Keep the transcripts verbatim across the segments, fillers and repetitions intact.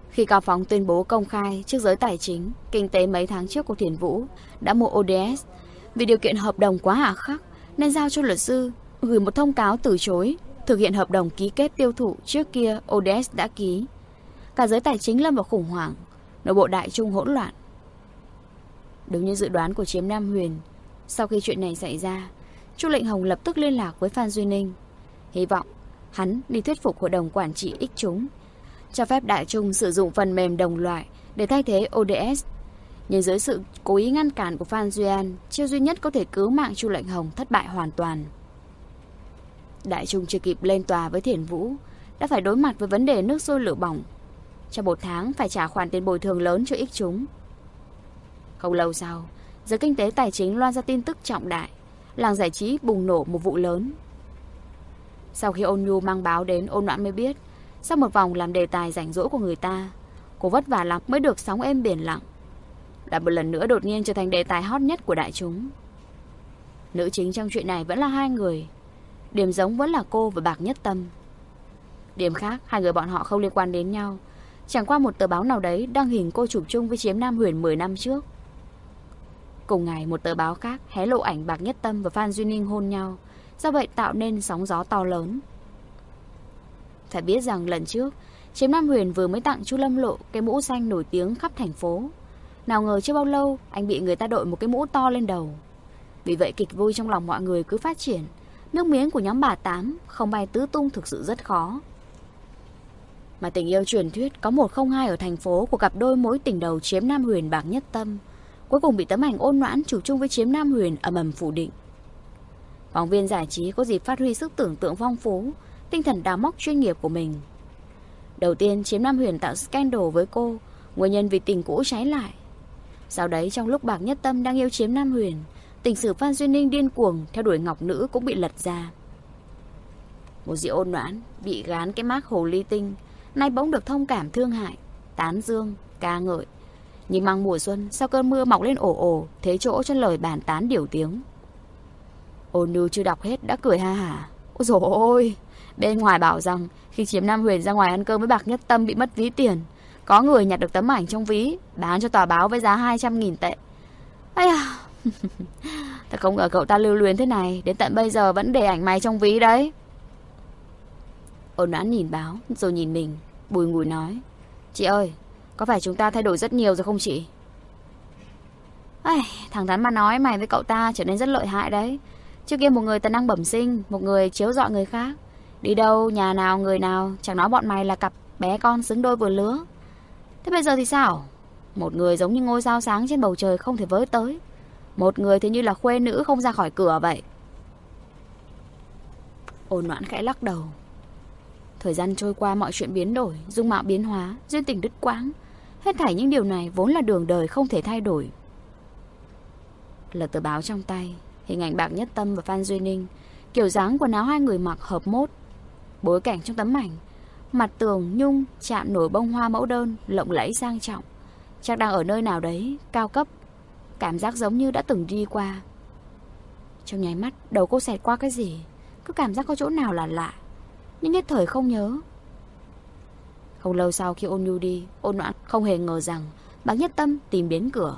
Khi Cao Phong tuyên bố công khai trước giới tài chính, kinh tế mấy tháng trước của Thiền Vũ đã mua ô đê ét, vì điều kiện hợp đồng quá hà khắc nên giao cho luật sư gửi một thông cáo từ chối thực hiện hợp đồng ký kết tiêu thụ trước kia ô đê ét đã ký. Cả giới tài chính lâm vào khủng hoảng, nội bộ Đại Trung hỗn loạn. Đúng như dự đoán của Chiếm Nam Huyền, sau khi chuyện này xảy ra, Chu Lệnh Hồng lập tức liên lạc với Phan Duy Ninh, hy vọng hắn đi thuyết phục hội đồng quản trị X chúng cho phép Đại Trung sử dụng phần mềm đồng loại để thay thế ô đê ét. Nhưng dưới sự cố ý ngăn cản của Phan Duy An, chiêu duy nhất có thể cứu mạng Chu Lệnh Hồng thất bại hoàn toàn. Đại Trung chưa kịp lên tòa với Thiền Vũ đã phải đối mặt với vấn đề nước sôi lửa bỏng. Trong một tháng phải trả khoản tiền bồi thường lớn cho X chúng. Không lâu sau, giới kinh tế tài chính loan ra tin tức trọng đại, làng giải trí bùng nổ một vụ lớn. Sau khi Ôn Nhu mang báo đến, Ôn Noãn mới biết, sau một vòng làm đề tài rảnh rỗi của người ta, cô vất vả lắm mới được sóng êm biển lặng, đã một lần nữa đột nhiên trở thành đề tài hot nhất của đại chúng. Nữ chính trong chuyện này vẫn là hai người, điểm giống vẫn là cô và Bạc Nhất Tâm. Điểm khác, hai người bọn họ không liên quan đến nhau, chẳng qua một tờ báo nào đấy đăng hình cô chụp chung với Chiếm Nam Huyền mười năm trước. Cùng ngày, một tờ báo khác hé lộ ảnh Bạc Nhất Tâm và Phan Duy Ninh hôn nhau, do vậy tạo nên sóng gió to lớn. Phải biết rằng lần trước, Chiếm Nam Huyền vừa mới tặng Chu Lâm Lộ cái mũ xanh nổi tiếng khắp thành phố. Nào ngờ chưa bao lâu, anh bị người ta đội một cái mũ to lên đầu. Vì vậy kịch vui trong lòng mọi người cứ phát triển. Nước miếng của nhóm bà Tám không bay tứ tung thực sự rất khó. Mà tình yêu truyền thuyết có một không hai ở thành phố của cặp đôi mối tình đầu Chiếm Nam Huyền Bạc Nhất Tâm cuối cùng bị tấm ảnh Ôn Noãn chụp chung với Chiếm Nam Huyền ầm ầm phủ định. Phóng viên giải trí có dịp phát huy sức tưởng tượng phong phú, tinh thần đào móc chuyên nghiệp của mình. Đầu tiên, Chiếm Nam Huyền tạo scandal với cô, nguyên nhân vì tình cũ trái lại. Sau đấy, trong lúc Bạc Nhất Tâm đang yêu Chiếm Nam Huyền, tình sử Phan Duy Ninh điên cuồng theo đuổi Ngọc Nữ cũng bị lật ra. Một dị Ôn Noãn bị gán cái mác hồ ly tinh, nay bỗng được thông cảm thương hại, tán dương, ca ngợi. Nhìn măng mùa xuân, sau cơn mưa mọc lên ồ ồ, thế chỗ cho lời bàn tán điều tiếng. Ôn Nhu chưa đọc hết đã cười ha hả. Ôi dồi ôi, bên ngoài bảo rằng khi Chiếm Nam Huyền ra ngoài ăn cơm với Bạc Nhất Tâm bị mất ví tiền, có người nhặt được tấm ảnh trong ví, bán cho tòa báo với giá hai trăm nghìn tệ. Ây à, ta không ngờ cậu ta lưu luyến thế này, đến tận bây giờ vẫn để ảnh mày trong ví đấy. Ôn Noãn nhìn báo, rồi nhìn mình, bùi ngùi nói: Chị ơi, có phải chúng ta thay đổi rất nhiều rồi không chị? Ây, thẳng thắn mà nói, mày với cậu ta trở nên rất lợi hại đấy. Trước kia một người tài năng bẩm sinh, một người chiếu rọi người khác. Đi đâu, nhà nào, người nào chẳng nói bọn mày là cặp bé con xứng đôi vừa lứa. Thế bây giờ thì sao? Một người giống như ngôi sao sáng trên bầu trời không thể với tới, một người thì như là khuê nữ không ra khỏi cửa vậy. Ôn Noãn khẽ lắc đầu. Thời gian trôi qua, mọi chuyện biến đổi, dung mạo biến hóa, duyên tình đứt quãng. Hết thảy những điều này vốn là đường đời không thể thay đổi. Lật tờ báo trong tay, hình ảnh Bạc Nhất Tâm và Phan Duy Ninh, kiểu dáng quần áo hai người mặc hợp mốt. Bối cảnh trong tấm ảnh, mặt tường nhung chạm nổi bông hoa mẫu đơn, lộng lẫy sang trọng. Chắc đang ở nơi nào đấy, cao cấp. Cảm giác giống như đã từng đi qua. Trong nháy mắt, đầu cô xẹt qua cái gì, cứ cảm giác có chỗ nào là lạ, nhưng nhất thời không nhớ. Không lâu sau khi Ôn Nhu đi, Ôn Noãn không hề ngờ rằng Bạc Nhất Tâm tìm đến cửa.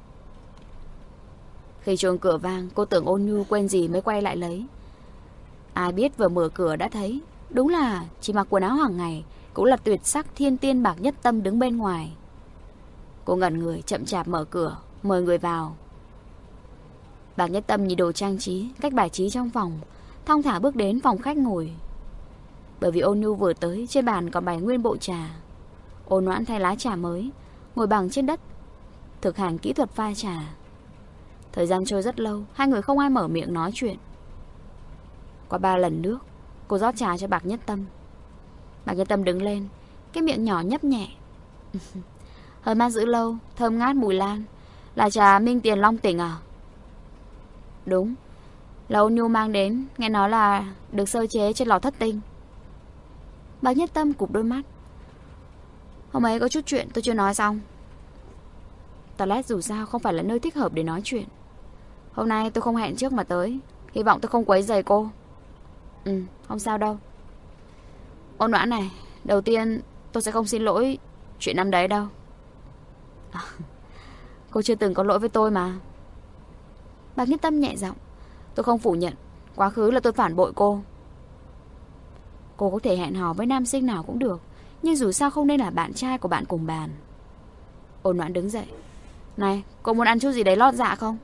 Khi chuông cửa vang, cô tưởng Ôn Nhu quên gì mới quay lại lấy. Ai biết vừa mở cửa đã thấy, đúng là chỉ mặc quần áo hàng ngày cũng là tuyệt sắc thiên tiên Bạc Nhất Tâm đứng bên ngoài. Cô ngẩn người chậm chạp mở cửa, mời người vào. Bạc Nhất Tâm nhìn đồ trang trí, cách bài trí trong phòng, thong thả bước đến phòng khách ngồi. Bởi vì Ôn Nhu vừa tới, trên bàn còn bày nguyên bộ trà. Ôn Noãn thay lá trà mới, ngồi bằng trên đất, thực hành kỹ thuật pha trà. Thời gian trôi rất lâu, hai người không ai mở miệng nói chuyện. Qua ba lần nước, cô rót trà cho Bạc Nhất Tâm. Bạc Nhất Tâm đứng lên, cái miệng nhỏ nhấp nhẹ. Hơi mát giữ lâu, thơm ngát mùi lan. Là trà Minh Tiền Long Tỉnh à? Đúng, là Ôn Nhu mang đến, nghe nói là được sơ chế trên lò thất tinh. Bạc Nhất Tâm cụp đôi mắt. Hôm ấy có chút chuyện tôi chưa nói xong. Toilet dù sao không phải là nơi thích hợp để nói chuyện. Hôm nay tôi không hẹn trước mà tới, hy vọng tôi không quấy rầy cô. Ừ, không sao đâu. Ôn Noãn này, đầu tiên tôi sẽ không xin lỗi Chuyện năm đấy đâu? À, cô chưa từng có lỗi với tôi mà. Bạc Nhất Tâm nhẹ giọng. Tôi không phủ nhận, quá khứ là tôi phản bội cô. Cô có thể hẹn hò với nam sinh nào cũng được, nhưng dù sao không nên là bạn trai của bạn cùng bàn. Ôn Noãn đứng dậy. Này, cô muốn ăn chút gì đấy lót dạ không?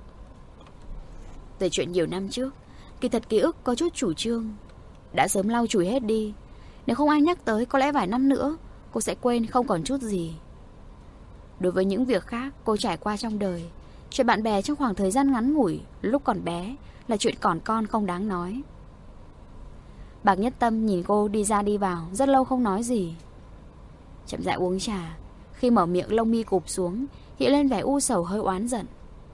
Về chuyện nhiều năm trước, kỳ thật ký ức có chút chủ trương đã sớm lau chùi hết đi. Nếu không ai nhắc tới, có lẽ vài năm nữa cô sẽ quên không còn chút gì. Đối với những việc khác cô trải qua trong đời, chuyện bạn bè trong khoảng thời gian ngắn ngủi lúc còn bé là chuyện còn con không đáng nói. Bạc Nhất Tâm nhìn cô đi ra đi vào, rất lâu không nói gì. Chậm rãi uống trà. Khi mở miệng lông mi cụp xuống, hiện lên vẻ u sầu hơi oán giận.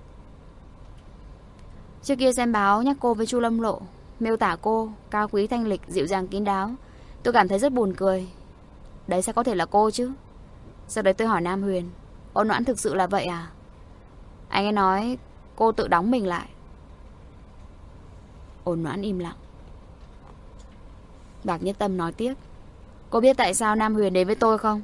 Trước kia xem báo nhắc cô với Chu Lâm Lộ, miêu tả cô cao quý thanh lịch, dịu dàng kín đáo. Tôi cảm thấy rất buồn cười. Đấy sao có thể là cô chứ? Sau đấy tôi hỏi Nam Huyền, Ôn Noãn thực sự là vậy à? Anh ấy nói cô tự đóng mình lại. Ôn Noãn im lặng. Bạc Nhất Tâm nói tiếp. Cô biết tại sao Nam Huyền đến với tôi không?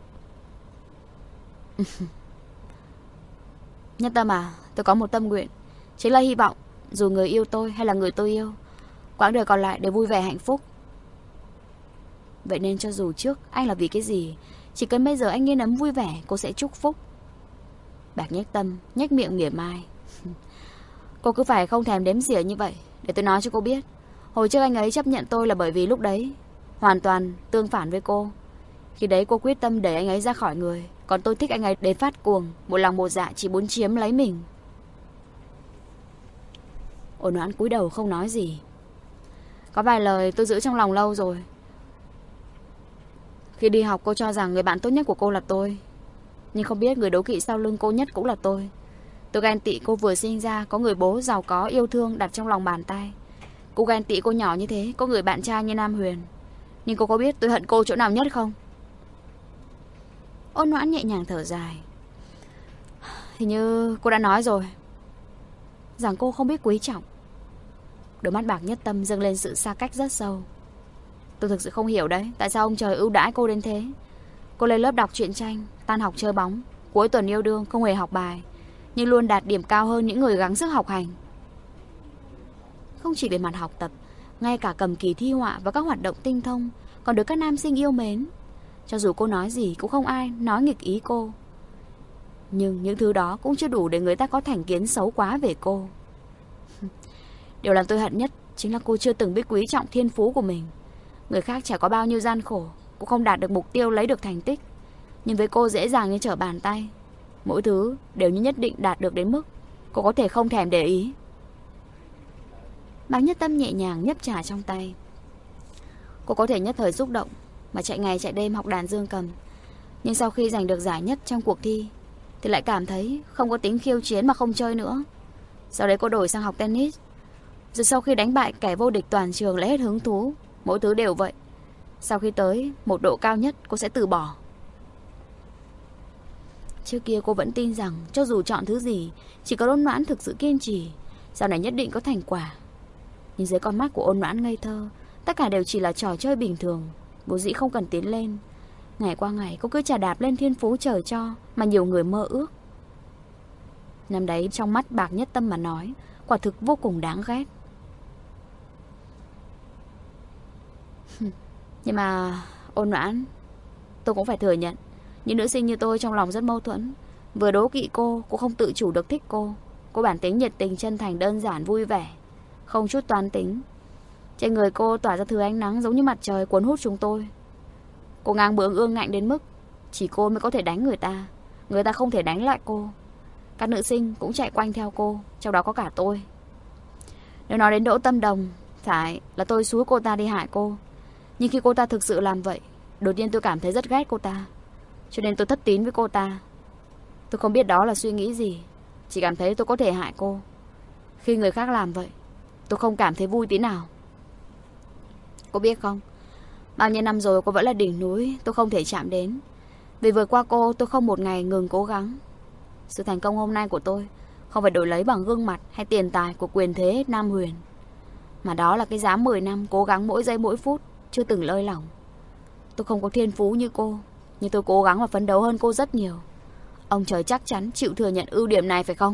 Nhất Tâm à, tôi có một tâm nguyện, chính là hy vọng dù người yêu tôi hay là người tôi yêu, quãng đời còn lại đều vui vẻ hạnh phúc. Vậy nên cho dù trước anh là vì cái gì, chỉ cần bây giờ anh yên ấm vui vẻ, cô sẽ chúc phúc. Bạc Nhất Tâm nhếch miệng mỉa mai. Cô cứ phải không thèm đếm xỉa như vậy. Để tôi nói cho cô biết, hồi trước anh ấy chấp nhận tôi là bởi vì lúc đấy hoàn toàn tương phản với cô. Khi đấy cô quyết tâm để anh ấy ra khỏi người, còn tôi thích anh ấy đến phát cuồng, một lòng một dạ chỉ muốn chiếm lấy mình. Ôn Noãn cúi đầu không nói gì. Có vài lời tôi giữ trong lòng lâu rồi. Khi đi học cô cho rằng người bạn tốt nhất của cô là tôi, nhưng không biết người đố kỵ sau lưng cô nhất cũng là tôi. Tôi ghen tị cô vừa sinh ra có người bố giàu có yêu thương đặt trong lòng bàn tay. Cô ghen tị cô nhỏ như thế có người bạn trai như Nam Huyền. Nhưng cô có biết tôi hận cô chỗ nào nhất không? Ôn Noãn nhẹ nhàng thở dài. Hình như cô đã nói rồi, rằng cô không biết quý trọng. Đôi mắt Bạc Nhất Tâm dâng lên sự xa cách rất sâu. Tôi thực sự không hiểu đấy, tại sao ông trời ưu đãi cô đến thế. Cô lên lớp đọc truyện tranh, tan học chơi bóng, cuối tuần yêu đương, không hề học bài, nhưng luôn đạt điểm cao hơn những người gắng sức học hành. Không chỉ về mặt học tập, ngay cả cầm kỳ thi họa và các hoạt động tinh thông còn được các nam sinh yêu mến. Cho dù cô nói gì cũng không ai nói nghịch ý cô. Nhưng những thứ đó cũng chưa đủ để người ta có thành kiến xấu quá về cô. Điều làm tôi hận nhất chính là cô chưa từng biết quý trọng thiên phú của mình. Người khác trải có bao nhiêu gian khổ cũng không đạt được mục tiêu lấy được thành tích, nhưng với cô dễ dàng như trở bàn tay. Mỗi thứ đều như nhất định đạt được đến mức cô có thể không thèm để ý. Bạc Nhất Tâm nhẹ nhàng nhấp trà trong tay. Cô có thể nhất thời xúc động mà chạy ngày chạy đêm học đàn dương cầm, nhưng sau khi giành được giải nhất trong cuộc thi thì lại cảm thấy không có tính khiêu chiến mà không chơi nữa. Sau đấy cô đổi sang học tennis. Rồi sau khi đánh bại kẻ vô địch toàn trường lại hết hứng thú. Mỗi thứ đều vậy. Sau khi tới một độ cao nhất cô sẽ từ bỏ. Trước kia cô vẫn tin rằng cho dù chọn thứ gì, chỉ có Ôn Noãn thực sự kiên trì, sau này nhất định có thành quả. Nhưng dưới con mắt của Ôn Noãn ngây thơ, tất cả đều chỉ là trò chơi bình thường, vốn dĩ không cần tiến lên. Ngày qua ngày cô cứ chà đạp lên thiên phú trời cho mà nhiều người mơ ước. Năm đấy trong mắt Bạc Nhất Tâm mà nói, quả thực vô cùng đáng ghét. Nhưng mà Ôn Noãn, tôi cũng phải thừa nhận, những nữ sinh như tôi trong lòng rất mâu thuẫn. Vừa đố kỵ cô, cũng không tự chủ được thích cô. Cô bản tính nhiệt tình, chân thành, đơn giản, vui vẻ, không chút toán tính. Trên người cô tỏa ra thứ ánh nắng giống như mặt trời cuốn hút chúng tôi. Cô ngang bướng ương ngạnh đến mức chỉ cô mới có thể đánh người ta, người ta không thể đánh lại cô. Các nữ sinh cũng chạy quanh theo cô, trong đó có cả tôi. Nếu nói đến Đỗ Tâm Đồng, phải là tôi xúi cô ta đi hại cô. Nhưng khi cô ta thực sự làm vậy, đột nhiên tôi cảm thấy rất ghét cô ta, cho nên tôi thất tín với cô ta. Tôi không biết đó là suy nghĩ gì, chỉ cảm thấy tôi có thể hại cô. Khi người khác làm vậy, tôi không cảm thấy vui tí nào. Cô biết không, bao nhiêu năm rồi cô vẫn là đỉnh núi tôi không thể chạm đến. Vì vượt qua cô, tôi không một ngày ngừng cố gắng. Sự thành công hôm nay của tôi không phải đổi lấy bằng gương mặt hay tiền tài của quyền thế Nam Huyền, mà đó là cái giá mười năm cố gắng mỗi giây mỗi phút, chưa từng lơi lỏng. Tôi không có thiên phú như cô, Nhưng tôi cố gắng và phấn đấu hơn cô rất nhiều. Ông trời chắc chắn chịu thừa nhận ưu điểm này phải không?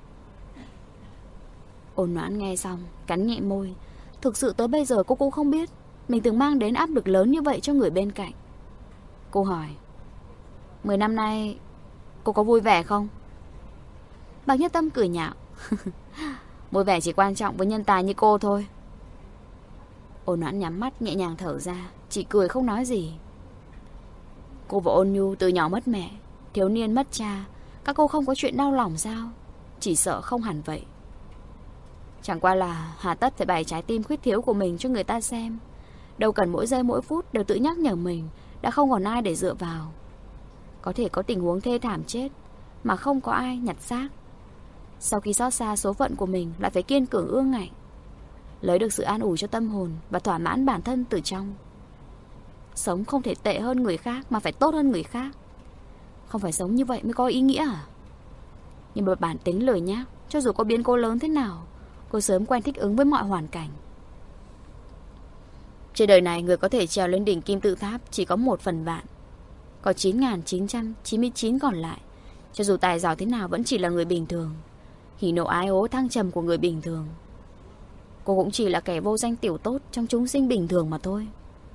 Ôn Noãn nghe xong, cắn nhẹ môi. Thực sự tới bây giờ cô cũng không biết mình từng mang đến áp lực lớn như vậy cho người bên cạnh. Cô hỏi, Mười năm nay cô có vui vẻ không? Bạc Nhất Tâm cười nhạo. Vui vẻ chỉ quan trọng với nhân tài như cô thôi. Ôn Noãn nhắm mắt nhẹ nhàng thở ra, chỉ cười không nói gì. Cô và Ôn Nhu từ nhỏ mất mẹ, thiếu niên mất cha. Các cô không có chuyện đau lòng sao? Chỉ sợ không hẳn vậy. Chẳng qua là hà tất phải bày trái tim khuyết thiếu của mình cho người ta xem. Đâu cần mỗi giây mỗi phút đều tự nhắc nhở mình đã không còn ai để dựa vào. Có thể có tình huống thê thảm chết mà không có ai nhặt xác. Sau khi xót xa số phận của mình lại phải kiên cường ương ngạnh, lấy được sự an ủi cho tâm hồn và thỏa mãn bản thân từ trong. Sống không thể tệ hơn người khác mà phải tốt hơn người khác. Không phải sống như vậy mới có ý nghĩa à? Nhưng mà bản tính lười nhác, cho dù có biến cố lớn thế nào, cô sớm quen thích ứng với mọi hoàn cảnh. Trên đời này người có thể trèo lên đỉnh kim tự tháp chỉ có một phần vạn. Có chín nghìn chín trăm chín mươi chín còn lại, cho dù tài giỏi thế nào vẫn chỉ là người bình thường. Hỉ nộ ái ố thăng trầm của người bình thường. Cô cũng chỉ là kẻ vô danh tiểu tốt trong chúng sinh bình thường mà thôi.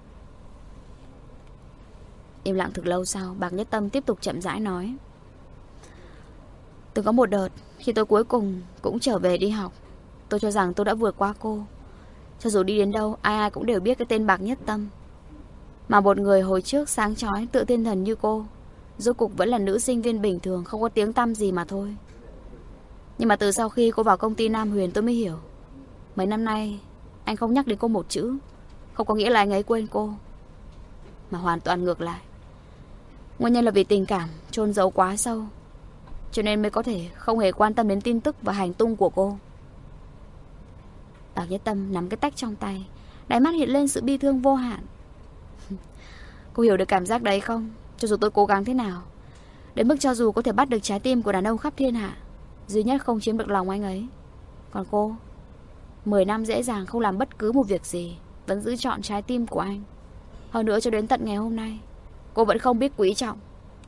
Im lặng thực lâu sau, Bạc Nhất Tâm tiếp tục chậm rãi nói. Từng có một đợt, khi tôi cuối cùng cũng trở về đi học, tôi cho rằng tôi đã vượt qua cô. Cho dù đi đến đâu, ai ai cũng đều biết cái tên Bạc Nhất Tâm. Mà một người hồi trước sáng chói tự thiên thần như cô, rốt cục vẫn là nữ sinh viên bình thường, không có tiếng tăm gì mà thôi. Nhưng mà từ sau khi cô vào công ty Nam Huyền tôi mới hiểu, mấy năm nay anh không nhắc đến cô một chữ, không có nghĩa là anh ấy quên cô, mà hoàn toàn ngược lại. Nguyên nhân là vì tình cảm chôn giấu quá sâu, cho nên mới có thể không hề quan tâm đến tin tức và hành tung của cô. Bạc Nhất Tâm nắm cái tách trong tay, đáy mắt hiện lên sự bi thương vô hạn. Cô hiểu được cảm giác đấy không? Cho dù tôi cố gắng thế nào, đến mức cho dù có thể bắt được trái tim của đàn ông khắp thiên hạ, duy nhất không chiếm được lòng anh ấy. Còn cô, mười năm dễ dàng không làm bất cứ một việc gì, vẫn giữ trọn trái tim của anh. Hơn nữa cho đến tận ngày hôm nay, cô vẫn không biết quý trọng.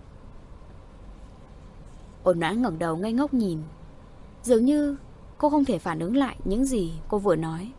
Ôn Noãn ngẩng đầu ngây ngốc nhìn, dường như cô không thể phản ứng lại những gì cô vừa nói.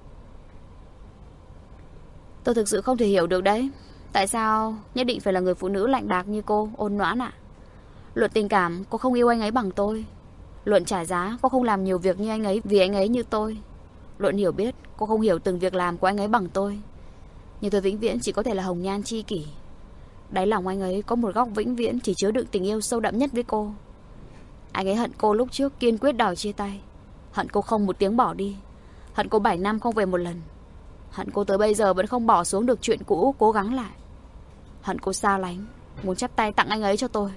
Tôi thực sự không thể hiểu được đấy. Tại sao nhất định phải là người phụ nữ lạnh bạc như cô, Ôn Noãn ạ? Luận tình cảm, cô không yêu anh ấy bằng tôi. Luận trả giá, cô không làm nhiều việc như anh ấy vì anh ấy như tôi. Luận hiểu biết, cô không hiểu từng việc làm của anh ấy bằng tôi. Nhưng tôi vĩnh viễn chỉ có thể là hồng nhan chi kỷ. Đáy lòng anh ấy có một góc vĩnh viễn chỉ chứa đựng tình yêu sâu đậm nhất với cô. Anh ấy hận cô lúc trước kiên quyết đòi chia tay, hận cô không một tiếng bỏ đi, hận cô bảy năm không về một lần, hận cô tới bây giờ vẫn không bỏ xuống được chuyện cũ cố gắng lại, hận cô xa lánh, muốn chắp tay tặng anh ấy cho tôi.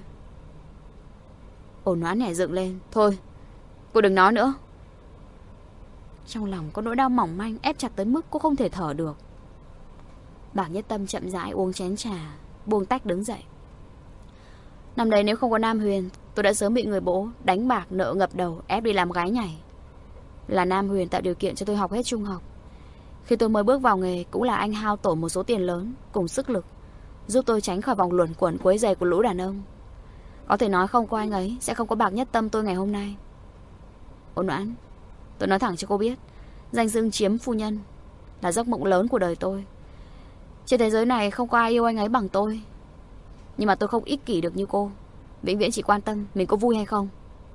Ôn Noãn nhảy dựng lên. Thôi, cô đừng nói nữa. Trong lòng có nỗi đau mỏng manh ép chặt tới mức cô không thể thở được. Bạc Nhất Tâm chậm rãi uống chén trà, buông tách đứng dậy. Năm đấy nếu không có Nam Huyền, tôi đã sớm bị người bố đánh bạc nợ ngập đầu ép đi làm gái nhảy. Là Nam Huyền tạo điều kiện cho tôi học hết trung học. Khi tôi mới bước vào nghề, cũng là anh hao tổn một số tiền lớn cùng sức lực, giúp tôi tránh khỏi vòng luẩn quẩn quấy rầy của lũ đàn ông. Có thể nói không có anh ấy sẽ không có Bạc Nhất Tâm tôi ngày hôm nay. Ôn Noãn, tôi nói thẳng cho cô biết, danh xưng chiếm phu nhân là giấc mộng lớn của đời tôi. Trên thế giới này không có ai yêu anh ấy bằng tôi. Nhưng mà tôi không ích kỷ được như cô, vĩnh viễn chỉ quan tâm mình có vui hay không.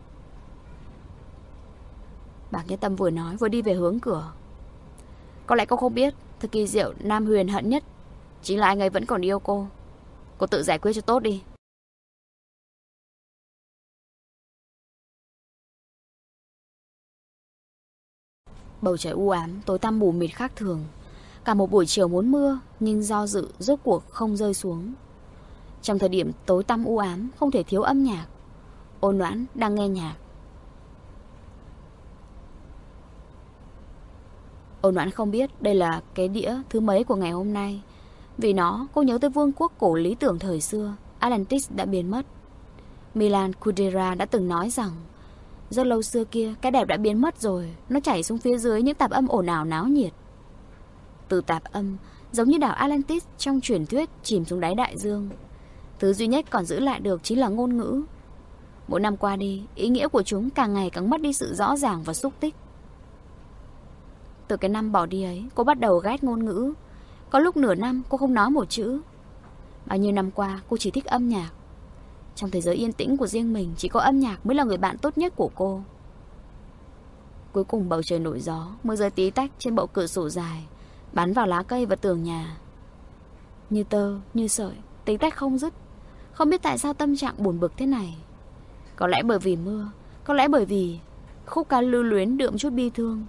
Bạc Nhất Tâm vừa nói vừa đi về hướng cửa. Có lẽ cô không biết, thật kỳ diệu, Nam Huyền hận nhất chính là anh ấy vẫn còn yêu cô. Cô tự giải quyết cho tốt đi. Bầu trời u ám, tối tăm mù mịt khác thường. Cả một buổi chiều muốn mưa, nhưng do dự rốt cuộc không rơi xuống. Trong thời điểm tối tăm u ám, không thể thiếu âm nhạc. Ôn Noãn đang nghe nhạc. Ôn Noãn không biết đây là cái đĩa thứ mấy của ngày hôm nay. Vì nó, cô nhớ tới vương quốc cổ lý tưởng thời xưa. Atlantis đã biến mất. Milan Kundera đã từng nói rằng rất lâu xưa kia, cái đẹp đã biến mất rồi. Nó chảy xuống phía dưới những tạp âm ồn ào náo nhiệt. Từ tạp âm, giống như đảo Atlantis trong truyền thuyết chìm xuống đáy đại dương. Thứ duy nhất còn giữ lại được chính là ngôn ngữ. Mỗi năm qua đi, ý nghĩa của chúng càng ngày càng mất đi sự rõ ràng và xúc tích. Từ cái năm bỏ đi ấy, cô bắt đầu ghét ngôn ngữ. Có lúc nửa năm cô không nói một chữ. Bao nhiêu năm qua cô chỉ thích âm nhạc. Trong thế giới yên tĩnh của riêng mình, chỉ có âm nhạc mới là người bạn tốt nhất của cô. Cuối cùng bầu trời nổi gió, mưa rơi tí tách trên bộ cửa sổ dài, bắn vào lá cây và tường nhà. Như tơ, như sợi, tí tách không dứt. Không biết tại sao tâm trạng buồn bực thế này. Có lẽ bởi vì mưa, có lẽ bởi vì khúc ca lưu luyến đượm chút bi thương.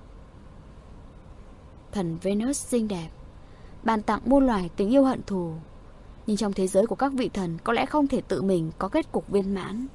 Thần Venus xinh đẹp, ban tặng muôn loài tình yêu hận thù. Nhưng trong thế giới của các vị thần, có lẽ không thể tự mình có kết cục viên mãn.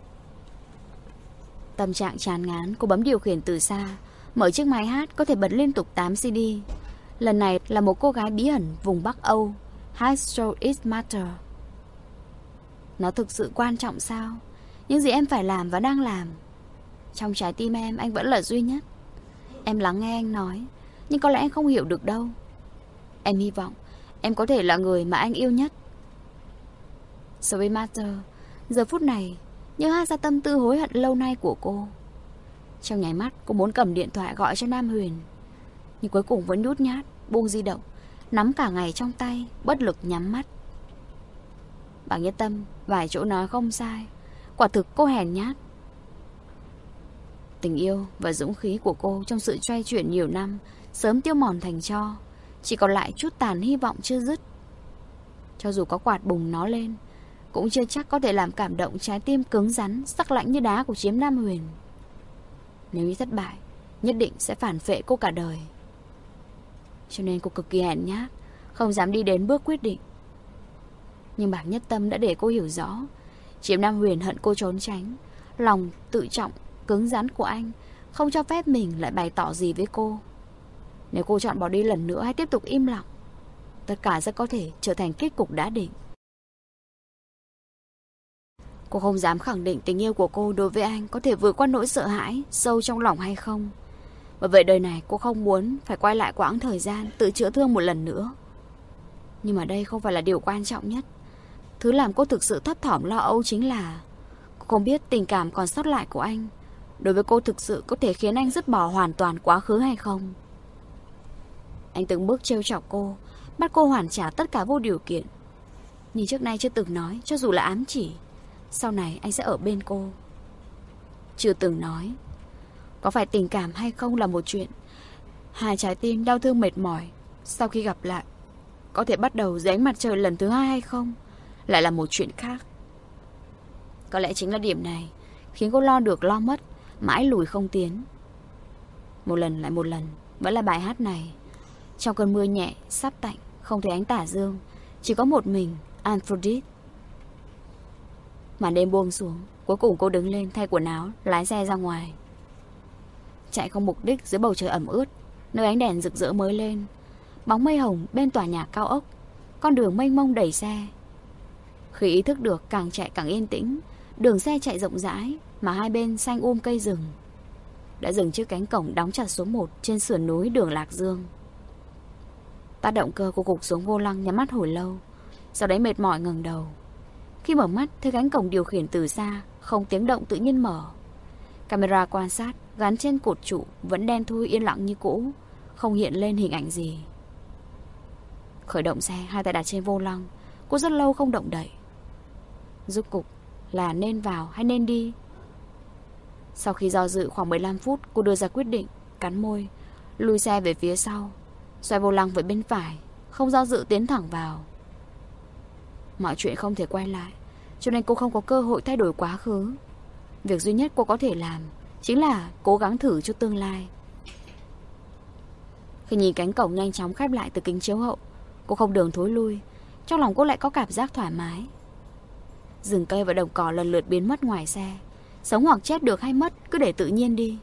Tâm trạng chán ngán, cô bấm điều khiển từ xa, mở chiếc máy hát có thể bật liên tục tám xê đê. Lần này là một cô gái bí ẩn vùng Bắc Âu, High So It Matter. Nó thực sự quan trọng sao? Những gì em phải làm và đang làm. Trong trái tim em, anh vẫn là duy nhất. Em lắng nghe anh nói, nhưng có lẽ anh không hiểu được đâu. Em hy vọng em có thể là người mà anh yêu nhất. So It Matter, giờ phút này như hát ra tâm tư hối hận lâu nay của cô. Trong nháy mắt cô muốn cầm điện thoại gọi cho Nam Huyền, nhưng cuối cùng vẫn nhút nhát buông di động, nắm cả ngày trong tay, bất lực nhắm mắt. Bảng Nhất Tâm vài chỗ nói không sai. Quả thực cô hèn nhát. Tình yêu và dũng khí của cô trong sự xoay chuyển nhiều năm sớm tiêu mòn thành tro, chỉ còn lại chút tàn hy vọng chưa dứt. Cho dù có quạt bùng nó lên, cũng chưa chắc có thể làm cảm động trái tim cứng rắn, sắc lạnh như đá của Chiếm Nam Huyền. Nếu như thất bại, nhất định sẽ phản phệ cô cả đời. Cho nên cô cực kỳ hèn nhát, không dám đi đến bước quyết định. Nhưng Bảng Nhất Tâm đã để cô hiểu rõ, Chiếm Nam Huyền hận cô trốn tránh. Lòng tự trọng cứng rắn của anh không cho phép mình lại bày tỏ gì với cô. Nếu cô chọn bỏ đi lần nữa hay tiếp tục im lặng, tất cả sẽ có thể trở thành kết cục đã định. Cô không dám khẳng định tình yêu của cô đối với anh có thể vượt qua nỗi sợ hãi sâu trong lòng hay không. Bởi vậy đời này cô không muốn phải quay lại quãng thời gian tự chữa thương một lần nữa. Nhưng mà đây không phải là điều quan trọng nhất. Thứ làm cô thực sự thấp thỏm lo âu chính là cô không biết tình cảm còn sót lại của anh đối với cô thực sự có thể khiến anh dứt bỏ hoàn toàn quá khứ hay không. Anh từng bước trêu chọc cô, bắt cô hoàn trả tất cả vô điều kiện. Nhưng trước nay chưa từng nói, cho dù là ám chỉ, sau này anh sẽ ở bên cô. Chưa từng nói có phải tình cảm hay không là một chuyện. Hai trái tim đau thương mệt mỏi sau khi gặp lại có thể bắt đầu dưới ánh mặt trời lần thứ hai hay không lại là một chuyện khác. Có lẽ chính là điểm này khiến cô lo được lo mất, mãi lùi không tiến. Một lần lại một lần vẫn là bài hát này. Trong cơn mưa nhẹ sắp tạnh, không thấy ánh tà dương, chỉ có một mình Aphrodite. Màn đêm buông xuống, cuối cùng cô đứng lên thay quần áo, lái xe ra ngoài. Chạy không mục đích dưới bầu trời ẩm ướt, nơi ánh đèn rực rỡ mới lên, bóng mây hồng bên tòa nhà cao ốc, con đường mênh mông đầy xe. Khi ý thức được càng chạy càng yên tĩnh, đường xe chạy rộng rãi mà hai bên xanh um cây rừng. Đã dừng trước cánh cổng đóng chặt số một trên sườn núi đường Lạc Dương. Tắt động cơ, cô gục xuống vô lăng nhắm mắt hồi lâu, sau đấy mệt mỏi ngẩng đầu. Khi mở mắt thấy cánh cổng điều khiển từ xa không tiếng động tự nhiên mở. Camera quan sát gắn trên cột trụ vẫn đen thui yên lặng như cũ, không hiện lên hình ảnh gì. Khởi động xe, hai tay đặt trên vô lăng. Cô rất lâu không động đậy. Rốt cục là nên vào hay nên đi. Sau khi do dự khoảng mười lăm phút, cô đưa ra quyết định, cắn môi, lùi xe về phía sau, xoay vô lăng về bên phải, không do dự tiến thẳng vào. Mọi chuyện không thể quay lại, cho nên cô không có cơ hội thay đổi quá khứ. Việc duy nhất cô có thể làm chính là cố gắng thử cho tương lai. Khi nhìn cánh cổng nhanh chóng khép lại từ kính chiếu hậu, cô không đường thối lui. Trong lòng cô lại có cảm giác thoải mái. Rừng cây và đồng cỏ lần lượt biến mất ngoài xe. Sống hoặc chết được hay mất cứ để tự nhiên đi.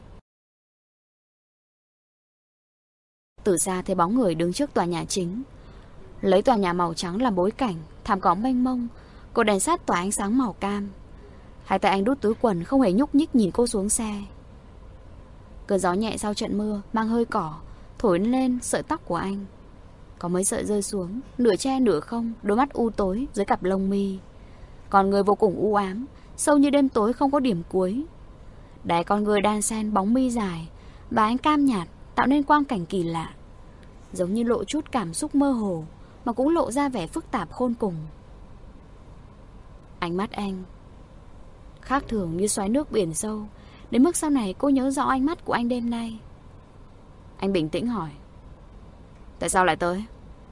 Từ xa thấy bóng người đứng trước tòa nhà chính. Lấy tòa nhà màu trắng làm bối cảnh, thảm cỏ mênh mông, cột đèn sắt tỏa ánh sáng màu cam. Hai tay anh đút túi quần không hề nhúc nhích nhìn cô xuống xe. Cơn gió nhẹ sau trận mưa mang hơi cỏ thổi lên sợi tóc của anh. Có mấy sợi rơi xuống, nửa che nửa không, đôi mắt u tối dưới cặp lông mi. Con người vô cùng u ám, sâu như đêm tối không có điểm cuối. Đáy con người đan xen bóng mi dài và ánh cam nhạt tạo nên quang cảnh kỳ lạ, giống như lộ chút cảm xúc mơ hồ mà cũng lộ ra vẻ phức tạp khôn cùng. Ánh mắt anh khác thường như xoáy nước biển sâu, đến mức sau này cô nhớ rõ ánh mắt của anh đêm nay. Anh bình tĩnh hỏi: tại sao lại tới?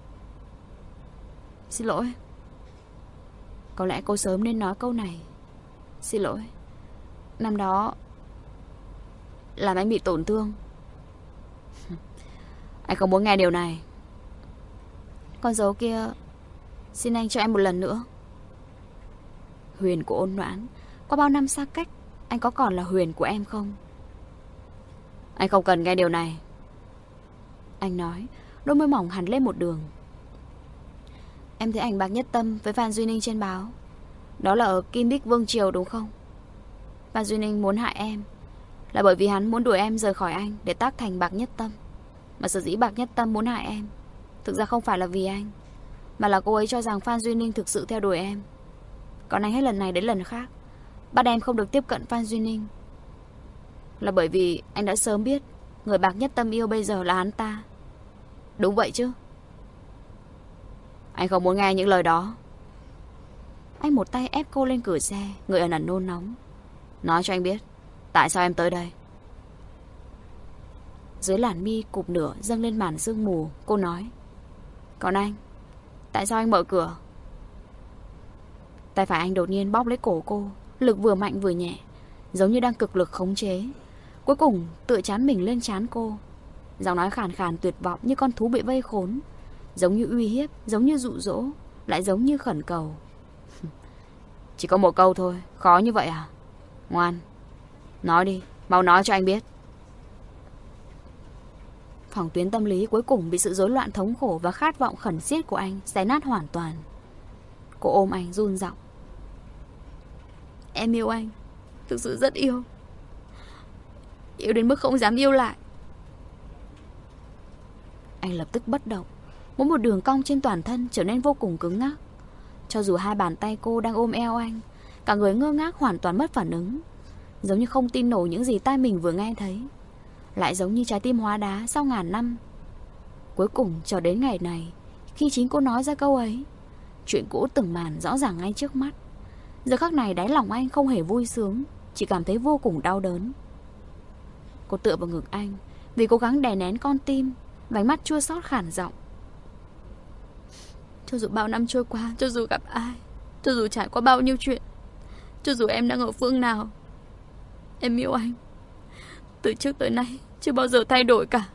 Xin lỗi. Có lẽ cô sớm nên nói câu này. Xin lỗi. Năm đó làm anh bị tổn thương. Anh không muốn nghe điều này. Con dấu kia, xin anh cho em một lần nữa. Huyền của ôn noãn. Qua bao năm xa cách, anh có còn là Huyền của em không? Anh không cần nghe điều này. Anh nói, đôi môi mỏng hẳn lên một đường. Em thấy ảnh Bạc Nhất Tâm với Phan Duy Ninh trên báo. Đó là ở Kim Bích Vương Triều đúng không? Phan Duy Ninh muốn hại em là bởi vì hắn muốn đuổi em rời khỏi anh để tác thành Bạc Nhất Tâm. Mà sở dĩ Bạc Nhất Tâm muốn hại em thực ra không phải là vì anh, mà là cô ấy cho rằng Phan Duy Ninh thực sự theo đuổi em. Còn anh hết lần này đến lần khác bắt em không được tiếp cận Phan Duy Ninh, là bởi vì anh đã sớm biết người Bạc Nhất Tâm yêu bây giờ là hắn ta. Đúng vậy chứ? Anh không muốn nghe những lời đó. Anh một tay ép cô lên cửa xe, người ẩn ẩn nôn nóng. Nói cho anh biết, tại sao em tới đây? Dưới làn mi cụp nửa dâng lên màn sương mù, cô nói: còn anh, tại sao anh mở cửa? Tay phải anh đột nhiên bóp lấy cổ cô, lực vừa mạnh vừa nhẹ, giống như đang cực lực khống chế. Cuối cùng tựa chán mình lên trán cô. Giọng nói khàn khàn tuyệt vọng như con thú bị vây khốn, giống như uy hiếp, giống như dụ dỗ, lại giống như khẩn cầu. Chỉ có một câu thôi, khó như vậy à? Ngoan, nói đi, mau nói cho anh biết. Phòng tuyến tâm lý cuối cùng bị sự rối loạn thống khổ và khát vọng khẩn xiết của anh xé nát hoàn toàn. Cô ôm anh run giọng: em yêu anh, thực sự rất yêu. Yêu đến mức không dám yêu lại. Anh lập tức bất động, mỗi một đường cong trên toàn thân trở nên vô cùng cứng ngắc. Cho dù hai bàn tay cô đang ôm eo anh, cả người ngơ ngác hoàn toàn mất phản ứng, giống như không tin nổi những gì tai mình vừa nghe thấy, lại giống như trái tim hóa đá sau ngàn năm. Cuối cùng cho đến ngày này, khi chính cô nói ra câu ấy, chuyện cũ từng màn rõ ràng ngay trước mắt. Giờ khắc này đáy lòng anh không hề vui sướng, chỉ cảm thấy vô cùng đau đớn. Cô tựa vào ngực anh, vì cố gắng đè nén con tim, vành mắt chua xót khản giọng: cho dù bao năm trôi qua, cho dù gặp ai, cho dù trải qua bao nhiêu chuyện, cho dù em đang ở phương nào, em yêu anh. Từ trước tới nay chưa bao giờ thay đổi cả.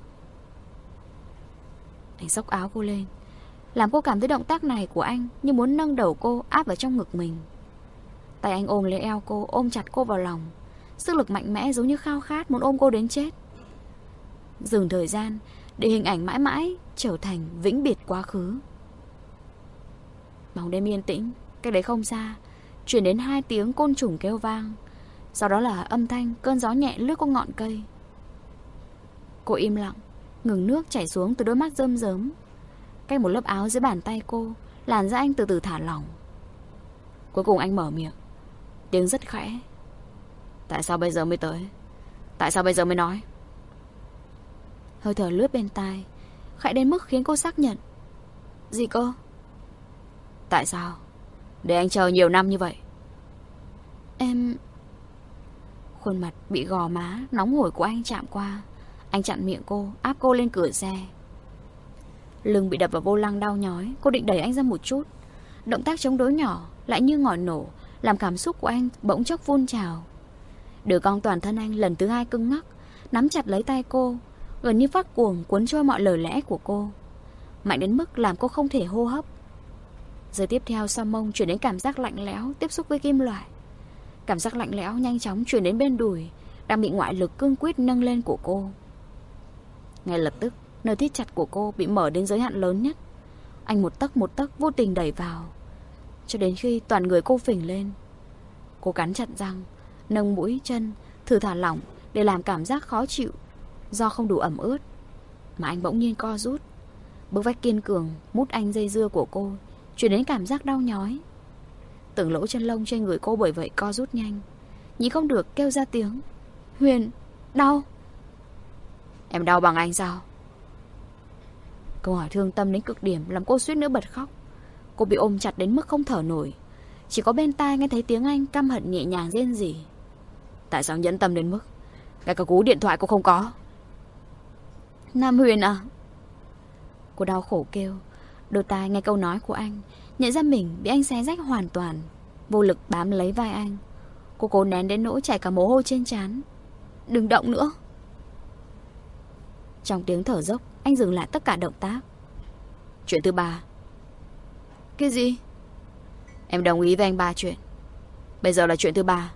Anh xốc áo cô lên, làm cô cảm thấy động tác này của anh như muốn nâng đầu cô áp vào trong ngực mình. Tay anh ôm lấy eo cô, ôm chặt cô vào lòng, sức lực mạnh mẽ giống như khao khát muốn ôm cô đến chết. Dừng thời gian để hình ảnh mãi mãi trở thành vĩnh biệt quá khứ. Bóng đêm yên tĩnh, cách đấy không xa truyền đến hai tiếng côn trùng kêu vang, sau đó là âm thanh cơn gió nhẹ lướt qua ngọn cây. Cô im lặng, ngừng nước chảy xuống từ đôi mắt rơm rớm. Cách một lớp áo dưới bàn tay cô, làn da anh từ từ thả lỏng. Cuối cùng anh mở miệng, tiếng rất khẽ: tại sao bây giờ mới tới? Tại sao bây giờ mới nói? Hơi thở lướt bên tai, khẽ đến mức khiến cô xác nhận. Gì cơ? Tại sao? Để anh chờ nhiều năm như vậy. Em... Khuôn mặt bị gò má nóng hổi của anh chạm qua. Anh chặn miệng cô, áp cô lên cửa xe. Lưng bị đập vào vô lăng đau nhói. Cô định đẩy anh ra một chút. Động tác chống đối nhỏ lại như ngọn nổ, làm cảm xúc của anh bỗng chốc phun trào. Đường cong toàn thân anh lần thứ hai cứng ngắc, nắm chặt lấy tay cô, gần như phát cuồng cuốn trôi mọi lời lẽ của cô, mạnh đến mức làm cô không thể hô hấp. Giờ tiếp theo sau mông chuyển đến cảm giác lạnh lẽo tiếp xúc với kim loại. Cảm giác lạnh lẽo nhanh chóng chuyển đến bên đùi, đang bị ngoại lực cương quyết nâng lên của cô. Ngay lập tức, nơi thít chặt của cô bị mở đến giới hạn lớn nhất. Anh một tấc một tấc vô tình đẩy vào, cho đến khi toàn người cô phình lên. Cô cắn chặt răng, nâng mũi chân thử thả lỏng để làm cảm giác khó chịu do không đủ ẩm ướt, mà anh bỗng nhiên co rút. Bức vách kiên cường mút anh dây dưa của cô, truyền đến cảm giác đau nhói. Từng lỗ chân lông trên người cô bởi vậy co rút nhanh. Nhị không được kêu ra tiếng. Huyền, đau. Em đau bằng anh sao? Câu hỏi thương tâm đến cực điểm làm cô suýt nữa bật khóc. Cô bị ôm chặt đến mức không thở nổi. Chỉ có bên tai nghe thấy tiếng anh căm hận nhẹ nhàng rên rỉ. Tại sao nhẫn tâm đến mức ngay cả cú điện thoại cô không có? Nam Huyền à? Cô đau khổ kêu. Đôi tai nghe câu nói của anh, nhận ra mình bị anh xé rách hoàn toàn, vô lực bám lấy vai anh. Cô cố nén đến nỗi chảy cả mồ hôi trên trán. Đừng động nữa. Trong tiếng thở dốc, anh dừng lại tất cả động tác. Chuyện thứ ba. Cái gì? Em đồng ý với anh ba chuyện. Bây giờ là chuyện thứ ba.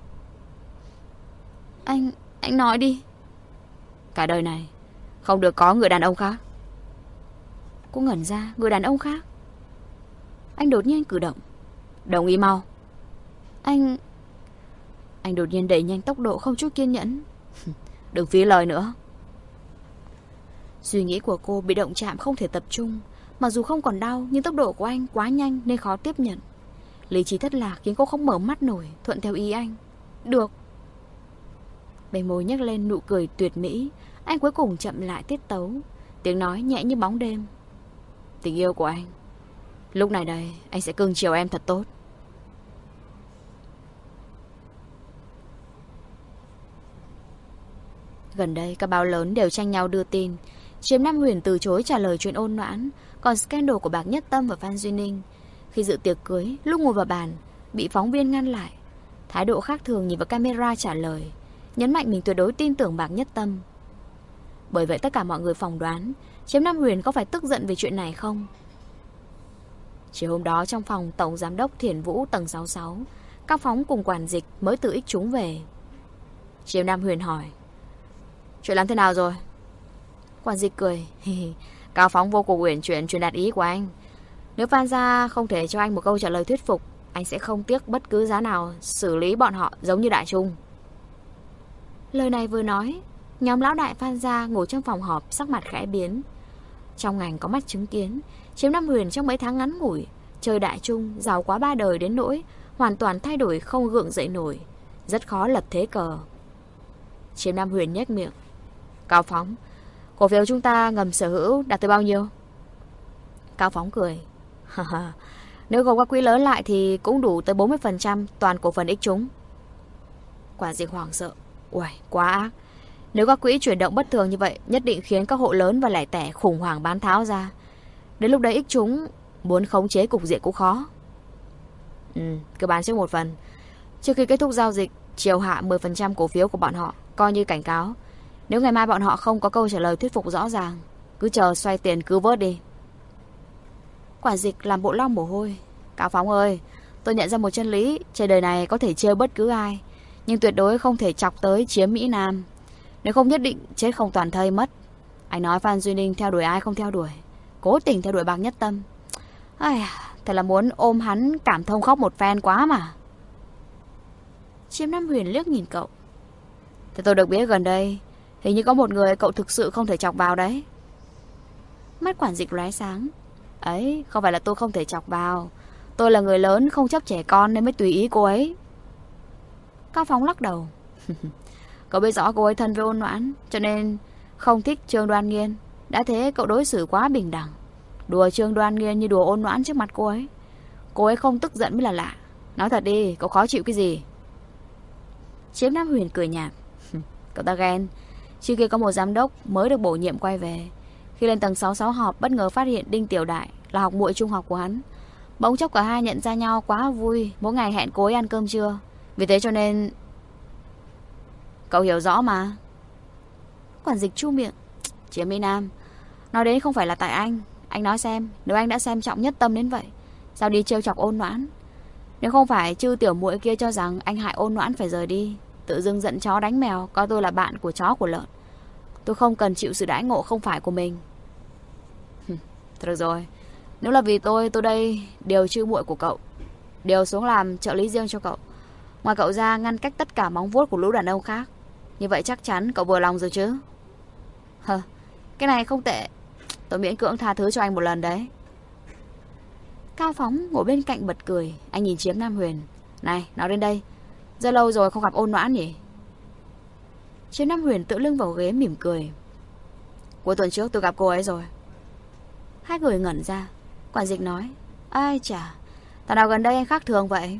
Anh, anh nói đi. Cả đời này không được có người đàn ông khác. Cô ngẩn ra. Người đàn ông khác? Anh đột nhiên cử động. Đồng ý mau. Anh... Anh đột nhiên đẩy nhanh tốc độ không chút kiên nhẫn. Đừng phí lời nữa. Suy nghĩ của cô bị động chạm không thể tập trung. Mặc dù không còn đau, nhưng tốc độ của anh quá nhanh nên khó tiếp nhận. Lý trí thất lạc khiến cô không mở mắt nổi, thuận theo ý anh. Được. Bên môi nhếch lên nụ cười tuyệt mỹ. Anh cuối cùng chậm lại tiết tấu. Tiếng nói nhẹ như bóng đêm. Tình yêu của anh, lúc này đây anh sẽ cưng chiều em thật tốt. Gần đây các báo lớn đều tranh nhau đưa tin Chiếm Nam Huyền từ chối trả lời chuyện ôn noãn. Còn scandal của Bạc Nhất Tâm và Phan Duy Ninh khi dự tiệc cưới, lúc ngồi vào bàn bị phóng viên ngăn lại, thái độ khác thường nhìn vào camera trả lời, nhấn mạnh mình tuyệt đối tin tưởng Bạc Nhất Tâm. Bởi vậy tất cả mọi người phỏng đoán Chiếm Nam Huyền có phải tức giận về chuyện này không. Chiều hôm đó trong phòng Tổng Giám đốc Thiển Vũ tầng sáu mươi sáu, Cao Phóng cùng quản dịch mới từ Ích Chúng về. Chiếm Nam Huyền hỏi: chuyện làm thế nào rồi? Quản dịch cười. Cao Phóng vô cùng uyển chuyển truyền đạt ý của anh. Nếu Phan gia không thể cho anh một câu trả lời thuyết phục, anh sẽ không tiếc bất cứ giá nào xử lý bọn họ giống như Đại Trung. Lời này vừa nói, nhóm lão đại Phan gia ngồi trong phòng họp sắc mặt khẽ biến. Trong ngành có mắt chứng kiến, Chiếm Nam Huyền trong mấy tháng ngắn ngủi chơi Đại Trung giàu quá ba đời đến nỗi hoàn toàn thay đổi không gượng dậy nổi, rất khó lật thế cờ. Chiếm Nam Huyền nhếch miệng. Cao Phóng, cổ phiếu chúng ta ngầm sở hữu đạt tới bao nhiêu? Cao Phóng cười. Nếu gồm các quỹ lớn lại thì cũng đủ tới bốn mươi phần trăm toàn cổ phần Ích Chúng. Quản dịch hoảng sợ. Uầy, quá ác. Nếu các quỹ chuyển động bất thường như vậy, nhất định khiến các hộ lớn và lẻ tẻ khủng hoảng bán tháo ra. Đến lúc đấy Ích Chúng muốn khống chế cục diện cũng khó. Ừ, cứ bán trước một phần. Trước khi kết thúc giao dịch, chiều hạ mười phần trăm cổ phiếu của bọn họ, coi như cảnh cáo. Nếu ngày mai bọn họ không có câu trả lời thuyết phục rõ ràng, cứ chờ xoay tiền cứu vớt đi. Quản dịch làm bộ lau mồ hôi. Cao Phóng ơi, tôi nhận ra một chân lý. Trên đời này có thể trêu bất cứ ai, nhưng tuyệt đối không thể chọc tới Chiếm Mỹ Nam. Nếu không nhất định chết không toàn thây mất. Anh nói Phan Duy Ninh theo đuổi ai không theo đuổi, cố tình theo đuổi Bạc Nhất Tâm. Ai, thật là muốn ôm hắn cảm thông khóc một phen quá mà. Chiếm Nam Huyền liếc nhìn cậu. Thì tôi được biết gần đây hình như có một người cậu thực sự không thể chọc vào đấy. Mắt quản dịch lóe sáng. Ấy, không phải là tôi không thể chọc vào. Tôi là người lớn không chấp trẻ con nên mới tùy ý cô ấy. Cao Phóng lắc đầu. Cậu biết rõ cô ấy thân với ôn noãn, cho nên không thích Trương Đoan Nghiên. Đã thế cậu đối xử quá bình đẳng, đùa Trương Đoan Nghiên như đùa ôn noãn trước mặt cô ấy. Cô ấy không tức giận mới là lạ. Nói thật đi, cậu khó chịu cái gì? Chiếm Nam Huyền cười nhạt. Cậu ta ghen. Trước kia có một giám đốc mới được bổ nhiệm quay về. Khi lên tầng sáu mươi sáu họp, bất ngờ phát hiện Đinh Tiểu Đại là học muội trung học của hắn. Bỗng chốc cả hai nhận ra nhau quá vui, mỗi ngày hẹn cô ấy ăn cơm trưa. Vì thế cho nên... Cậu hiểu rõ mà. Quản dịch chu miệng. Chiếm Mỹ Nam, nói đến không phải là tại anh. Anh nói xem, nếu anh đã xem trọng Nhất Tâm đến vậy, sao đi trêu chọc ôn noãn? Nếu không phải Chư tiểu muội kia cho rằng anh hại ôn noãn phải rời đi, tự dưng giận chó đánh mèo, coi tôi là bạn của chó của lợn, tôi không cần chịu sự đãi ngộ không phải của mình. Thôi được rồi, nếu là vì tôi, tôi đây điều Chư muội của cậu, điều xuống làm trợ lý riêng cho cậu. Ngoài cậu ra ngăn cách tất cả móng vuốt của lũ đàn ông khác. Như vậy chắc chắn cậu vừa lòng rồi chứ? Hờ, cái này không tệ. tôi miễn cưỡng tha thứ cho anh một lần đấy. Cao Phóng ngồi bên cạnh bật cười. Anh nhìn Chiếm Nam Huyền. Này, nói đến đây, rất lâu rồi không gặp Ôn Noãn nhỉ? Chiếm Nam Huyền tựa lưng vào ghế mỉm cười. Cuối tuần trước tôi gặp cô ấy rồi. Hai người ngẩn ra. Quản dịch nói, ai chà, thằng nào gần đây anh khác thường vậy?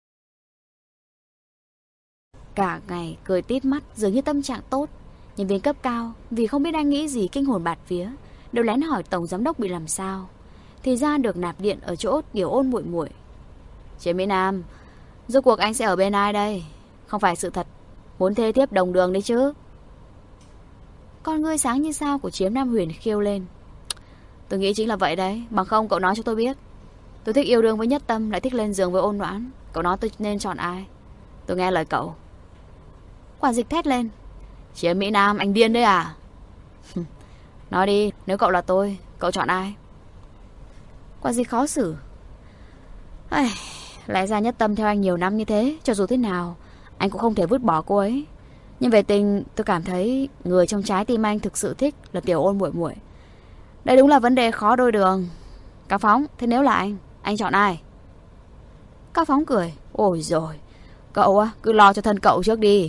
Cả ngày cười tít mắt, dường như tâm trạng tốt. Nhân viên cấp cao vì không biết anh nghĩ gì kinh hồn bạt vía, đều lén hỏi tổng giám đốc bị làm sao. Thì ra được nạp điện ở chỗ Tiểu Ôn muội muội. Chiếm Mỹ Nam, rốt cuộc anh sẽ ở bên ai đây? Không phải sự thật muốn thê thiếp đồng đường đấy chứ? Con ngươi sáng như sao của Chiếm Nam Huyền khiêu lên. Tôi nghĩ chính là vậy đấy. Bằng không cậu nói cho tôi biết. Tôi thích yêu đương với Nhất Tâm, lại thích lên giường với Ôn Noãn. Cậu nói tôi nên chọn ai? Tôi nghe lời cậu. Quản dịch thét lên. Chiếm Mỹ Nam, anh điên đấy à? Nói đi, nếu cậu là tôi, cậu chọn ai? Quản dịch khó xử. Ai, lẽ ra Nhất Tâm theo anh nhiều năm như thế, cho dù thế nào anh cũng không thể vứt bỏ cô ấy. Nhưng về tình, tôi cảm thấy người trong trái tim anh thực sự thích là Tiểu Ôn muội muội. Đây đúng là vấn đề khó đôi đường. Cao Phóng, thế nếu là anh, anh chọn ai? Cao Phóng cười. Ôi rồi, cậu á, cứ lo cho thân cậu trước đi.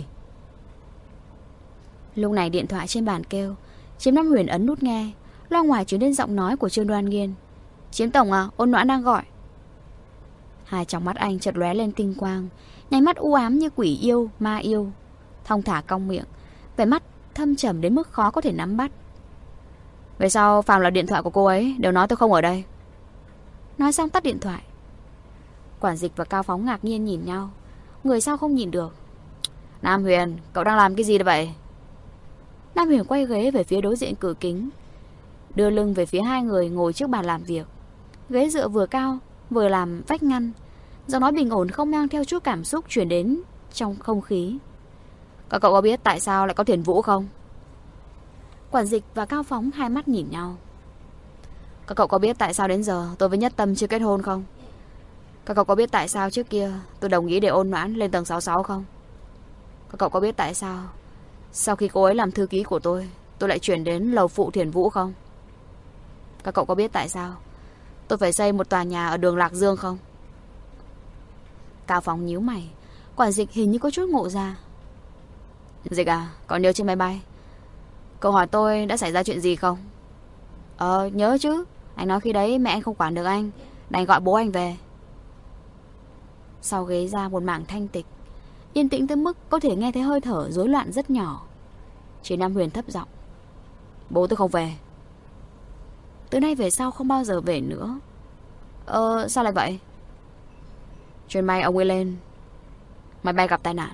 Lúc này điện thoại trên bàn kêu. Chiếm Nam Huyền ấn nút nghe. Loa ngoài truyền đến giọng nói của Trương Đoan Nghiên. Chiếm tổng à, Ôn Noãn đang gọi. Hai trong mắt anh chợt lóe lên tinh quang, nháy mắt u ám như quỷ yêu, ma yêu. Thong thả cong miệng, vẻ mắt thâm trầm đến mức khó có thể nắm bắt. Về sau phàm là điện thoại của cô ấy đều nói tôi không ở đây. Nói xong tắt điện thoại. Quản dịch và Cao Phóng ngạc nhiên nhìn nhau. Người sau không nhìn được. Nam Huyền, cậu đang làm cái gì vậy? Nam Huyền quay ghế về phía đối diện cửa kính, đưa lưng về phía hai người ngồi trước bàn làm việc. Ghế dựa vừa cao vừa làm vách ngăn. Giọng nói bình ổn không mang theo chút cảm xúc truyền đến trong không khí. Các cậu có biết tại sao lại có Thiền Vũ không? Quản dịch và Cao Phóng hai mắt nhìn nhau. Các cậu có biết tại sao đến giờ tôi với Nhất Tâm chưa kết hôn không? Các cậu có biết tại sao trước kia tôi đồng ý để Ôn Noãn lên tầng sáu mươi sáu không? Các cậu có biết tại sao sau khi cô ấy làm thư ký của tôi, tôi lại chuyển đến lầu phụ Thiền Vũ không? Các cậu có biết tại sao tôi phải xây một tòa nhà ở đường Lạc Dương không? Cao Phóng nhíu mày. Quản dịch hình như có chút ngộ ra. Dịch à, còn nhớ trên máy bay cậu hỏi tôi đã xảy ra chuyện gì không? Ờ, nhớ chứ. Anh nói khi đấy mẹ anh không quản được anh, đành gọi bố anh về. Sau ghế ra một mảng thanh tịch, yên tĩnh tới mức có thể nghe thấy hơi thở rối loạn rất nhỏ. Chị Nam Huyền thấp giọng. Bố tôi không về. Từ nay về sau không bao giờ về nữa. Ờ, sao lại vậy? Chuyến bay ông ấy lên, máy bay gặp tai nạn.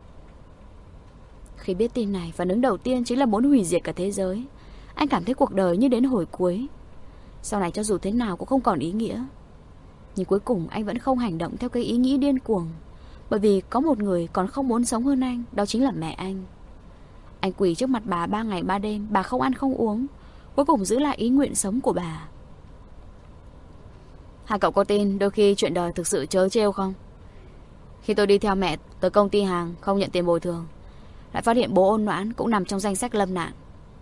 Khi biết tin này, phản ứng đầu tiên chính là muốn hủy diệt cả thế giới. Anh cảm thấy cuộc đời như đến hồi cuối. Sau này cho dù thế nào cũng không còn ý nghĩa. Nhưng cuối cùng anh vẫn không hành động theo cái ý nghĩ điên cuồng. Bởi vì có một người còn không muốn sống hơn anh, đó chính là mẹ anh. Anh quỳ trước mặt bà ba ngày ba đêm, bà không ăn không uống, cuối cùng giữ lại ý nguyện sống của bà. Hai cậu có tin đôi khi chuyện đời thực sự trớ trêu không? Khi tôi đi theo mẹ tới công ty hàng không nhận tiền bồi thường, lại phát hiện bố Ôn Noãn cũng nằm trong danh sách lâm nạn.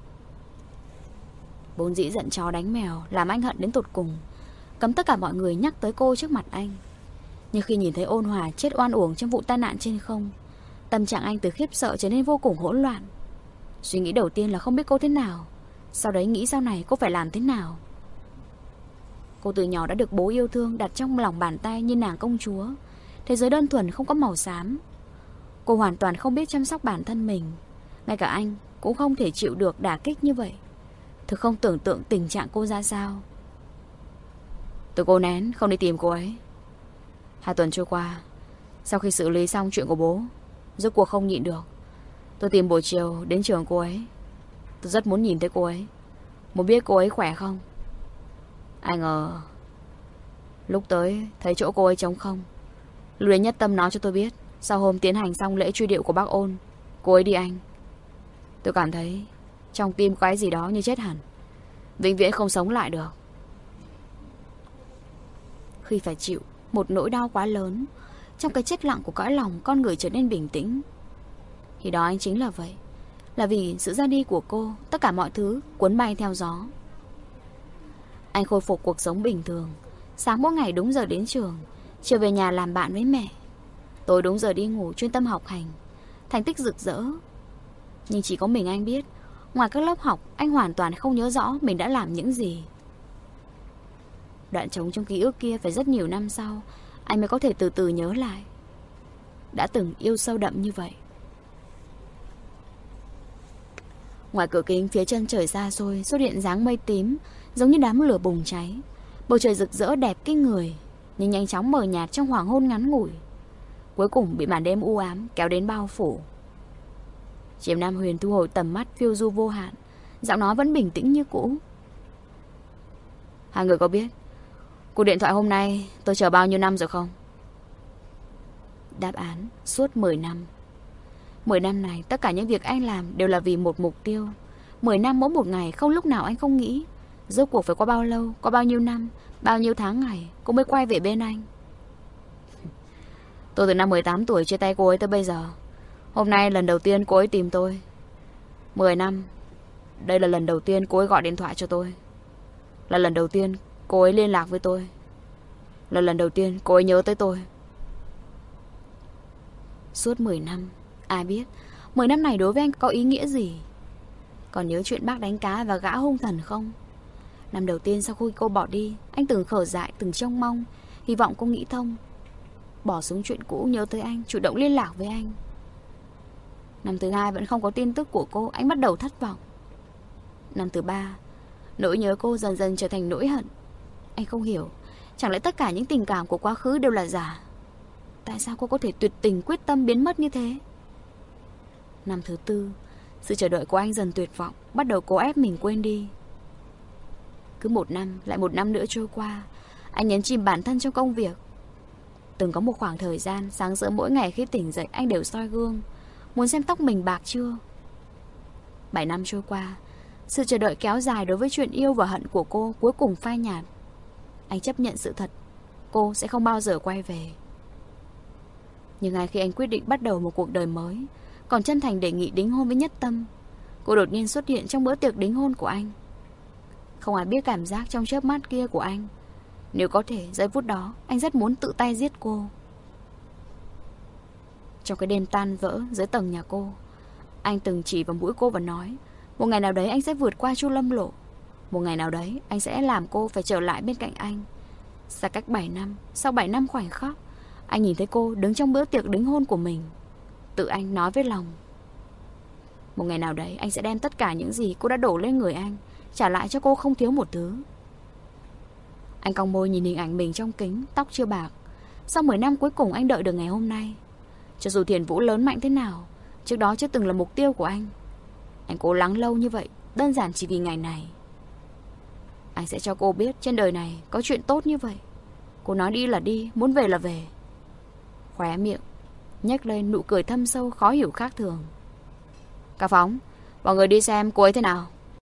Vốn dĩ giận chó đánh mèo làm anh hận đến tột cùng, cấm tất cả mọi người nhắc tới cô trước mặt anh. Nhưng khi nhìn thấy Ôn Hòa chết oan uổng trong vụ tai nạn trên không, tâm trạng anh từ khiếp sợ trở nên vô cùng hỗn loạn. Suy nghĩ đầu tiên là không biết cô thế nào, sau đấy nghĩ sau này cô phải làm thế nào. Cô từ nhỏ đã được bố yêu thương đặt trong lòng bàn tay như nàng công chúa. Thế giới đơn thuần không có màu xám. Cô hoàn toàn không biết chăm sóc bản thân mình. Ngay cả anh cũng không thể chịu được đả kích như vậy. Thực không tưởng tượng tình trạng cô ra sao. Tôi cố nén không đi tìm cô ấy. Hai tuần trôi qua, sau khi xử lý xong chuyện của bố, rốt cuộc không nhịn được, tôi tìm buổi chiều đến trường cô ấy. Tôi rất muốn nhìn thấy cô ấy, muốn biết cô ấy khỏe không. Ai ngờ lúc tới thấy chỗ cô ấy trống không. Lúc đấy Nhất Tâm nói cho tôi biết, sau hôm tiến hành xong lễ truy điệu của bác Ôn, cô ấy đi Anh. Tôi cảm thấy trong tim có cái gì đó như chết hẳn, vĩnh viễn không sống lại được. Khi phải chịu một nỗi đau quá lớn, trong cái chết lặng của cõi lòng con người trở nên bình tĩnh. Khi đó anh chính là vậy. Là vì sự ra đi của cô, tất cả mọi thứ cuốn bay theo gió. Anh khôi phục cuộc sống bình thường. Sáng mỗi ngày đúng giờ đến trường, chiều về nhà làm bạn với mẹ, tối đúng giờ đi ngủ chuyên tâm học hành. Thành tích rực rỡ. Nhưng chỉ có mình anh biết, ngoài các lớp học, anh hoàn toàn không nhớ rõ mình đã làm những gì. Đoạn trống trong ký ức kia phải rất nhiều năm sau anh mới có thể từ từ nhớ lại. Đã từng yêu sâu đậm như vậy. Ngoài cửa kính phía chân trời xa xôi xuất hiện dáng mây tím, giống như đám lửa bùng cháy. Bầu trời rực rỡ đẹp kinh người, nhưng nhanh chóng mờ nhạt trong hoàng hôn ngắn ngủi, cuối cùng bị màn đêm u ám kéo đến bao phủ. Chiêm Nam Huyền thu hồi tầm mắt phiêu du vô hạn, giọng nói vẫn bình tĩnh như cũ. Hai người có biết cuộc điện thoại hôm nay tôi chờ bao nhiêu năm rồi không? Đáp án: suốt mười năm. Mười năm này tất cả những việc anh làm đều là vì một mục tiêu. Mười năm mỗi một ngày, không lúc nào anh không nghĩ rốt cuộc phải qua bao lâu, qua bao nhiêu năm, bao nhiêu tháng ngày cô mới quay về bên anh. Tôi từ năm mười tám tuổi chia tay cô ấy tới bây giờ. Hôm nay lần đầu tiên cô ấy tìm tôi. Mười năm. Đây là lần đầu tiên cô ấy gọi điện thoại cho tôi. Là lần đầu tiên cô ấy liên lạc với tôi. Là lần đầu tiên cô ấy nhớ tới tôi. Suốt mười năm. Ai biết mười năm này đối với anh có ý nghĩa gì? Còn nhớ chuyện bác đánh cá và gã hung thần không? Năm đầu tiên sau khi cô bỏ đi, anh từng khờ dại, từng trông mong, hy vọng cô nghĩ thông, bỏ xuống chuyện cũ, nhớ tới anh, chủ động liên lạc với anh. Năm thứ hai vẫn không có tin tức của cô, anh bắt đầu thất vọng. Năm thứ ba, nỗi nhớ cô dần dần trở thành nỗi hận. Anh không hiểu, chẳng lẽ tất cả những tình cảm của quá khứ đều là giả? Tại sao cô có thể tuyệt tình quyết tâm biến mất như thế? Năm thứ tư, sự chờ đợi của anh dần tuyệt vọng, bắt đầu cố ép mình quên đi. Cứ một năm, lại một năm nữa trôi qua, anh nhấn chìm bản thân trong công việc. Từng có một khoảng thời gian, sáng sớm mỗi ngày khi tỉnh dậy anh đều soi gương, muốn xem tóc mình bạc chưa. Bảy năm trôi qua, sự chờ đợi kéo dài đối với chuyện yêu và hận của cô cuối cùng phai nhạt. Anh chấp nhận sự thật, cô sẽ không bao giờ quay về. Nhưng ngay khi anh quyết định bắt đầu một cuộc đời mới, còn chân thành đề nghị đính hôn với Nhất Tâm, cô đột nhiên xuất hiện trong bữa tiệc đính hôn của anh. Không ai biết cảm giác trong chớp mắt kia của anh. Nếu có thể, giây phút đó anh rất muốn tự tay giết cô. Trong cái đêm tan vỡ dưới tầng nhà cô, anh từng chỉ vào mũi cô và nói, một ngày nào đấy anh sẽ vượt qua Chu Lâm Lộ. Một ngày nào đấy anh sẽ làm cô phải trở lại bên cạnh anh. Xa cách bảy năm, sau bảy năm khoảnh khắc, anh nhìn thấy cô đứng trong bữa tiệc đính hôn của mình. Tự anh nói với lòng, một ngày nào đấy anh sẽ đem tất cả những gì cô đã đổ lên người anh, trả lại cho cô không thiếu một thứ. Anh cong môi nhìn hình ảnh mình trong kính, tóc chưa bạc. Sau mười năm cuối cùng anh đợi được ngày hôm nay. Cho dù Thiền Vũ lớn mạnh thế nào, trước đó chưa từng là mục tiêu của anh. Anh cố lắng lâu như vậy, đơn giản chỉ vì ngày này. Anh sẽ cho cô biết trên đời này có chuyện tốt như vậy. Cô nói đi là đi, muốn về là về. Khóe miệng nhếch lên nụ cười thâm sâu khó hiểu khác thường. Cả Phóng, mọi người đi xem cô ấy thế nào.